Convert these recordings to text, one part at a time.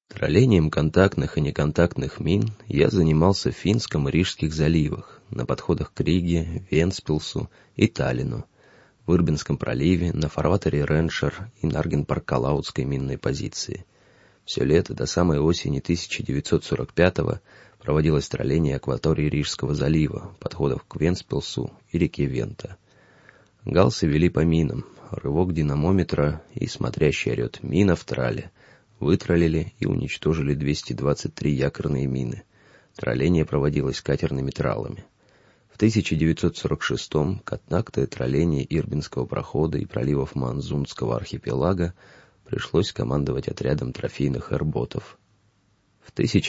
Троллением контактных и неконтактных мин я занимался в Финском и Рижских заливах, на подходах к Риге, Вентспилсу и Таллину, в Ирбинском проливе, на фарватере Реншер и Нарген-Паркалаутской минной позиции. Все лето до самой осени 1945-го проводилось тролление акватории Рижского залива, подходов к Вентспилсу и реке Вента. Галсы вели по минам, рывок динамометра и смотрящий орет «Мина в трале». Вытроллили и уничтожили 223 якорные мины. Тролление проводилось катерными тралами. В 1946-м контактное тролление Ирбинского прохода и проливов Манзунского архипелага пришлось командовать отрядом трофейных эрботов. В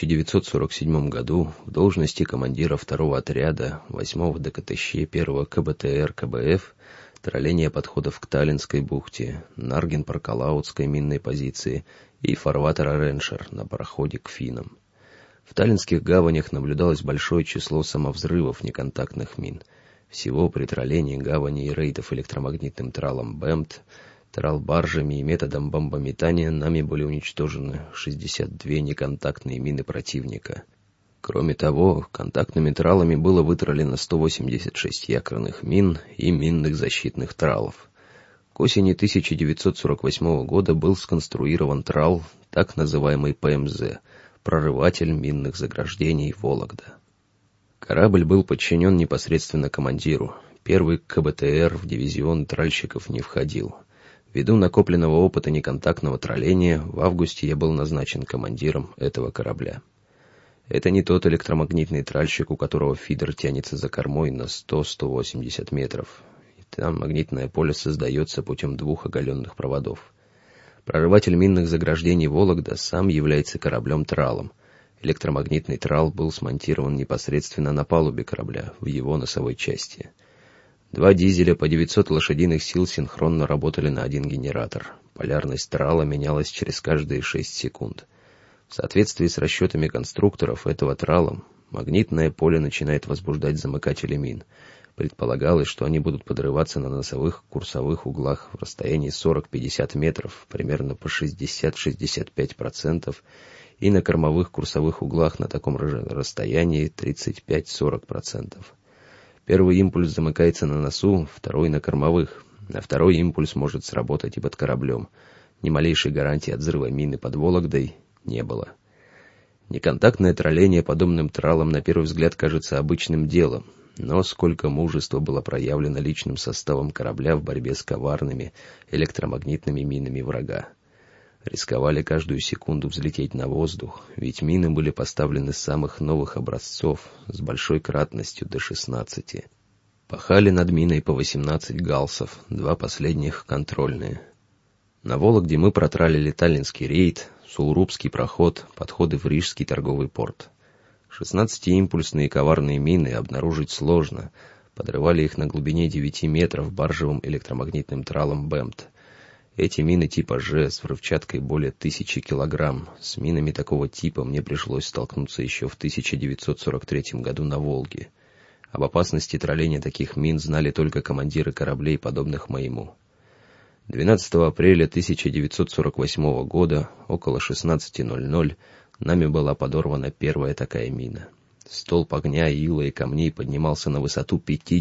1947 году в должности командира 2-го отряда 8-го ДКТЩ 1-го КБТР КБФ тролление подходов к Таллинской бухте, Нарген-Паркалаутской минной позиции и фарватера Реншер на проходе к финнам. В таллинских гаванях наблюдалось большое число самовзрывов неконтактных мин. Всего при троллении гавани и рейдов электромагнитным тралом БЭМТ, трал-баржами и методом бомбометания нами были уничтожены 62 неконтактные мины противника. Кроме того, контактными тралами было вытроллено 186 якорных мин и минных защитных тралов. К осени 1948 года был сконструирован трал, так называемый ПМЗ, прорыватель минных заграждений «Вологда». Корабль был подчинен непосредственно командиру. Первый КБТР в дивизион тральщиков не входил. Ввиду накопленного опыта неконтактного тролления, в августе я был назначен командиром этого корабля. Это не тот электромагнитный тральщик, у которого фидер тянется за кормой на 100-180 метров. Там магнитное поле создается путем 2 оголенных проводов. Прорыватель минных заграждений «Вологда» сам является кораблем-тралом. Электромагнитный трал был смонтирован непосредственно на палубе корабля, в его носовой части. 2 дизеля по 900 лошадиных сил синхронно работали на один генератор. Полярность трала менялась через каждые 6 секунд. В соответствии с расчетами конструкторов этого трала, магнитное поле начинает возбуждать замыкатели мин. Предполагалось, что они будут подрываться на носовых курсовых углах в расстоянии 40-50 метров, примерно по 60-65%, и на кормовых курсовых углах на таком же расстоянии 35-40%. Первый импульс замыкается на носу, второй на кормовых, а второй импульс может сработать и под кораблем. Ни малейшей гарантии от взрыва мины под Вологдой не было. Неконтактное тролление подобным тралом на первый взгляд кажется обычным делом, но сколько мужества было проявлено личным составом корабля в борьбе с коварными электромагнитными минами врага. Рисковали каждую секунду взлететь на воздух, ведь мины были поставлены с самых новых образцов с большой кратностью до 16. Пахали над миной по 18 галсов, 2 последних контрольные. На Вологде мы протралили Таллинский рейд, Сулрубский проход, подходы в Рижский торговый порт. 16-импульсные коварные мины обнаружить сложно. Подрывали их на глубине 9 метров баржевым электромагнитным тралом БЭМТ. Эти мины типа Ж с взрывчаткой более 1000 килограмм. С минами такого типа мне пришлось столкнуться еще в 1943 году на Волге. Об опасности тролления таких мин знали только командиры кораблей, подобных моему. 12 апреля 1948 года, около 16:00, нами была подорвана первая такая мина. Столб огня, ила и камней поднимался на высоту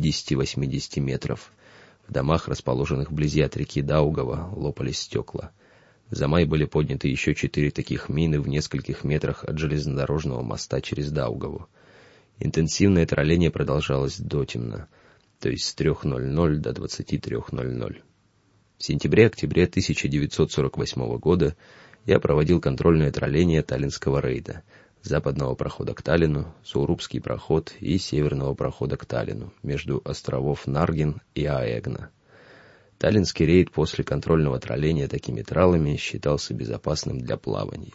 50-80 метров. В домах, расположенных вблизи от реки Даугава, лопались стекла. За май были подняты еще 4 таких мины в нескольких метрах от железнодорожного моста через Даугаву. Интенсивное тролление продолжалось дотемно, то есть с 3:00 до 23:00. В сентябре-октябре 1948 года я проводил контрольное тролление Таллинского рейда, западного прохода к Таллину, Сулрубский проход и северного прохода к Таллину, между островов Нарген и Аэгна. Таллинский рейд после контрольного тролления такими тралами считался безопасным для плавания.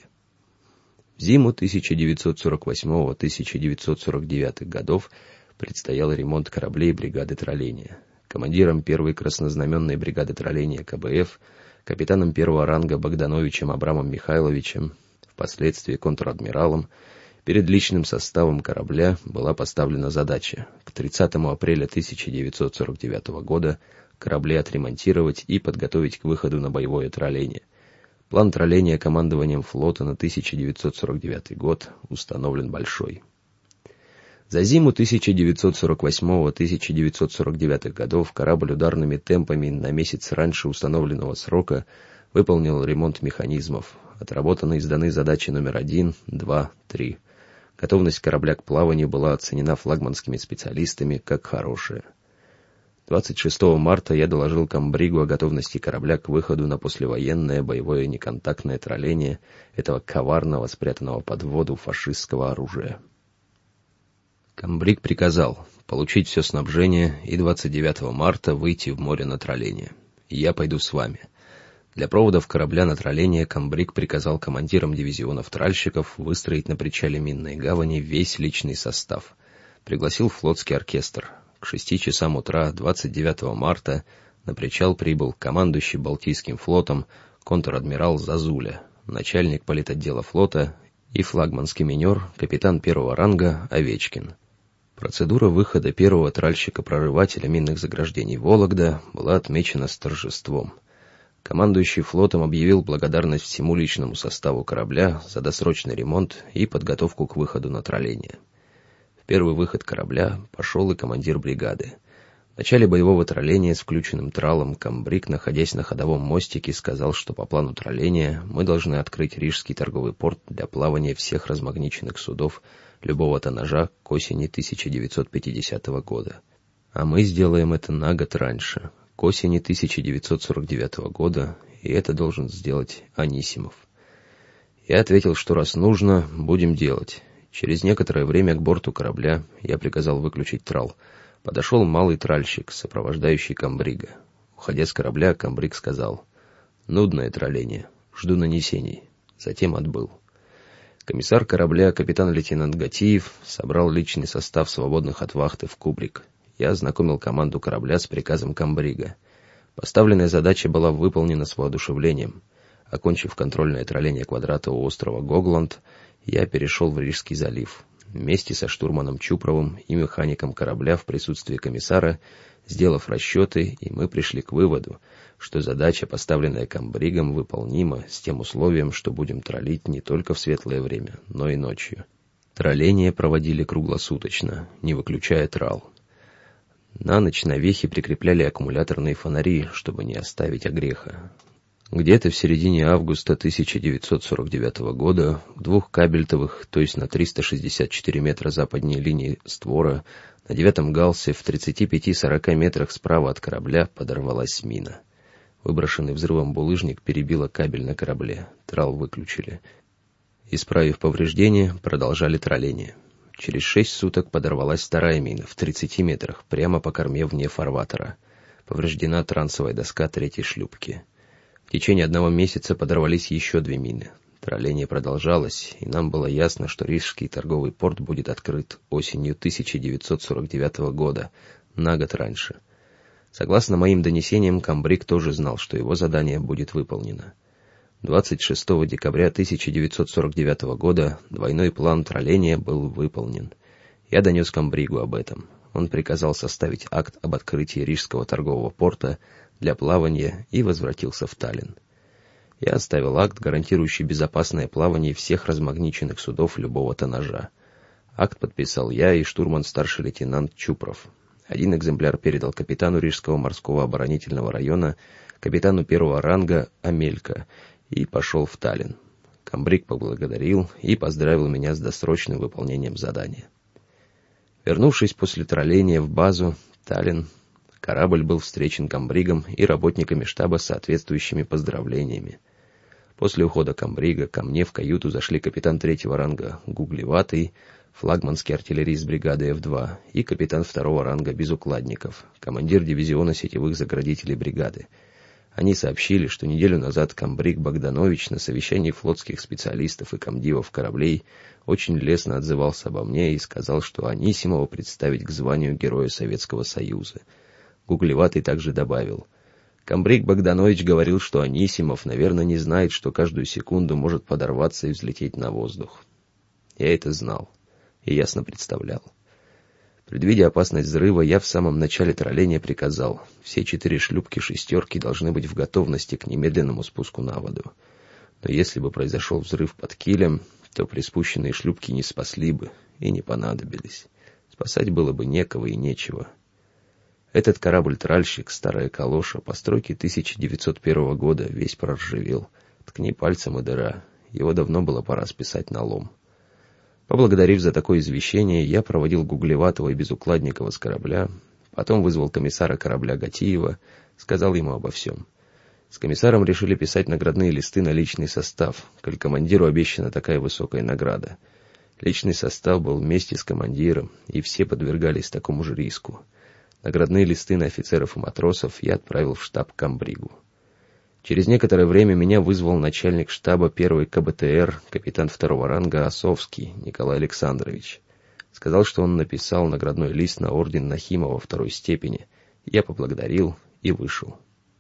В зиму 1948-1949 годов предстоял ремонт кораблей бригады тролления. Командиром 1-й краснознаменной бригады тролления КБФ, капитаном 1-го ранга Богдановичем Абрамом Михайловичем, впоследствии контр-адмиралом, перед личным составом корабля была поставлена задача к 30 апреля 1949 года корабли отремонтировать и подготовить к выходу на боевое тролление. План тролления командованием флота на 1949 год установлен большой. За зиму 1948-1949 годов корабль ударными темпами на месяц раньше установленного срока выполнил ремонт механизмов. Отработаны и сданы задачи номер 1, 2, 3. Готовность корабля к плаванию была оценена флагманскими специалистами как хорошая. 26 марта я доложил комбригу о готовности корабля к выходу на послевоенное боевое неконтактное тролление этого коварного, спрятанного под воду фашистского оружия. Комбриг приказал получить все снабжение и 29 марта выйти в море на тролление. Я пойду с вами. Для проводов корабля на тролление комбриг приказал командирам дивизионов тральщиков выстроить на причале Минной гавани весь личный состав. Пригласил флотский оркестр. К 6 часам утра 29 марта на причал прибыл командующий Балтийским флотом контр-адмирал Зазуля, начальник политотдела флота и флагманский минер, капитан первого ранга Овечкин. Процедура выхода первого тральщика-прорывателя минных заграждений «Вологда» была отмечена с торжеством. Командующий флотом объявил благодарность всему личному составу корабля за досрочный ремонт и подготовку к выходу на тролление. В первый выход корабля пошел и командир бригады. В начале боевого тролления с включенным тралом комбриг, находясь на ходовом мостике, сказал, что по плану тролления мы должны открыть Рижский торговый порт для плавания всех размагниченных судов любого тоннажа к осени 1950 года. А мы сделаем это на год раньше, к осени 1949 года, и это должен сделать Анисимов. Я ответил, что раз нужно, будем делать. Через некоторое время к борту корабля, я приказал выключить трал, подошел малый тральщик, сопровождающий комбрига. Уходя с корабля, комбриг сказал: «Нудное тролление, жду нанесений». Затем отбыл. Комиссар корабля, капитан-лейтенант Гатиев, собрал личный состав свободных от вахты в кубрик. Я ознакомил команду корабля с приказом комбрига. Поставленная задача была выполнена с воодушевлением. Окончив контрольное тролление квадрата у острова Гогланд, я перешел в Рижский залив. Вместе со штурманом Чупровым и механиком корабля в присутствии комиссара, сделав расчеты, и мы пришли к выводу, что задача, поставленная комбригом, выполнима с тем условием, что будем троллить не только в светлое время, но и ночью. Тролление проводили круглосуточно, не выключая трал. На ночь на вехе прикрепляли аккумуляторные фонари, чтобы не оставить огреха. Где-то в середине августа 1949 года в двух кабельтовых, то есть на 364 метра западней линии створа, на 9-м галсе в 35-40 метрах справа от корабля подорвалась мина. Выброшенный взрывом булыжник перебило кабель на корабле, трал выключили. Исправив повреждения, продолжали тролление. Через 6 суток подорвалась вторая мина в 30 метрах, прямо по корме вне фарватера. Повреждена трансовая доска третьей шлюпки. В течение 1 месяца подорвались еще 2 мины. Тролление продолжалось, и нам было ясно, что Рижский торговый порт будет открыт осенью 1949 года, на год раньше. Согласно моим донесениям, комбриг тоже знал, что его задание будет выполнено. 26 декабря 1949 года двойной план тролления был выполнен. Я донес комбригу об этом. Он приказал составить акт об открытии Рижского торгового порта для плавания и возвратился в Таллин. Я оставил акт, гарантирующий безопасное плавание всех размагниченных судов любого тоннажа. Акт подписал я и штурман-старший лейтенант Чупров. 1 экземпляр передал капитану Рижского морского оборонительного района, капитану первого ранга Амелько, и пошел в Таллин. Комбриг поблагодарил и поздравил меня с досрочным выполнением задания. Вернувшись после тролления в базу, Таллин, корабль был встречен комбригом и работниками штаба с соответствующими поздравлениями. После ухода комбрига ко мне в каюту зашли капитан 3-го ранга Гуглеватый, флагманский артиллерист бригады F2 и капитан 2-го ранга Безукладников, командир дивизиона сетевых заградителей бригады. Они сообщили, что неделю назад комбриг Богданович на совещании флотских специалистов и комдивов кораблей очень лестно отзывался обо мне и сказал, что Анисимова представить к званию Героя Советского Союза. Гуглеватый также добавил: «Комбриг Богданович говорил, что Анисимов, наверное, не знает, что каждую секунду может подорваться и взлететь на воздух». Я это знал и ясно представлял. Предвидя опасность взрыва, я в самом начале тролления приказал: все 4 шлюпки «шестерки» должны быть в готовности к немедленному спуску на воду. Но если бы произошел взрыв под килем, то приспущенные шлюпки не спасли бы и не понадобились. Спасать было бы некого и нечего. Этот корабль-тральщик, старая калоша, постройки 1901 года, весь проржавел. Ткни пальцем и дыра. Его давно было пора списать на лом. Поблагодарив за такое извещение, я проводил Гуглеватого и Безукладникова с корабля, потом вызвал комиссара корабля Гатиева, сказал ему обо всем. С комиссаром решили писать наградные листы на личный состав, коль командиру обещана такая высокая награда. Личный состав был вместе с командиром, и все подвергались такому же риску. Наградные листы на офицеров и матросов я отправил в штаб к Амбригу. Через некоторое время меня вызвал начальник штаба 1-й КБТР, капитан 2-го ранга Осовский Николай Александрович. Сказал, что он написал наградной лист на орден Нахимова 2-й степени. Я поблагодарил и вышел.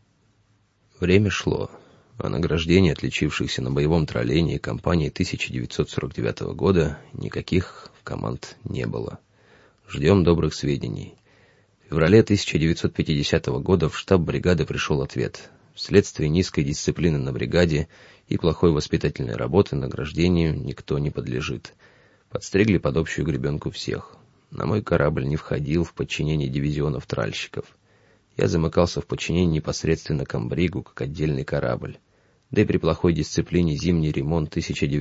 Время шло, а награждений, отличившихся на боевом троллении кампании 1949 года, никаких команд не было. Ждем добрых сведений. В феврале 1950 года в штаб бригады пришел ответ. Вследствие низкой дисциплины на бригаде и плохой воспитательной работы награждению никто не подлежит. Подстригли под общую гребенку всех. На мой корабль не входил в подчинение дивизионов тральщиков. Я замыкался в подчинении непосредственно к Амбригу, как отдельный корабль. Да и при плохой дисциплине зимний ремонт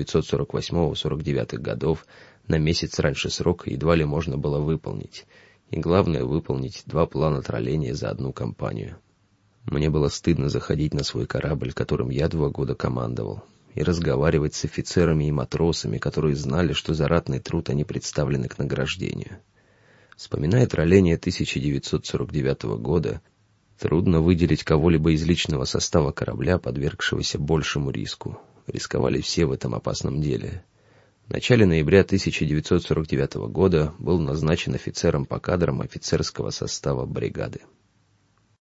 1948-49 годов на месяц раньше срока едва ли можно было выполнить. И главное — выполнить 2 плана тролления за одну кампанию. Мне было стыдно заходить на свой корабль, которым я 2 года командовал, и разговаривать с офицерами и матросами, которые знали, что за ратный труд они представлены к награждению. Вспоминая тролление 1949 года, трудно выделить кого-либо из личного состава корабля, подвергшегося большему риску. Рисковали все в этом опасном деле. В начале ноября 1949 года был назначен офицером по кадрам офицерского состава бригады.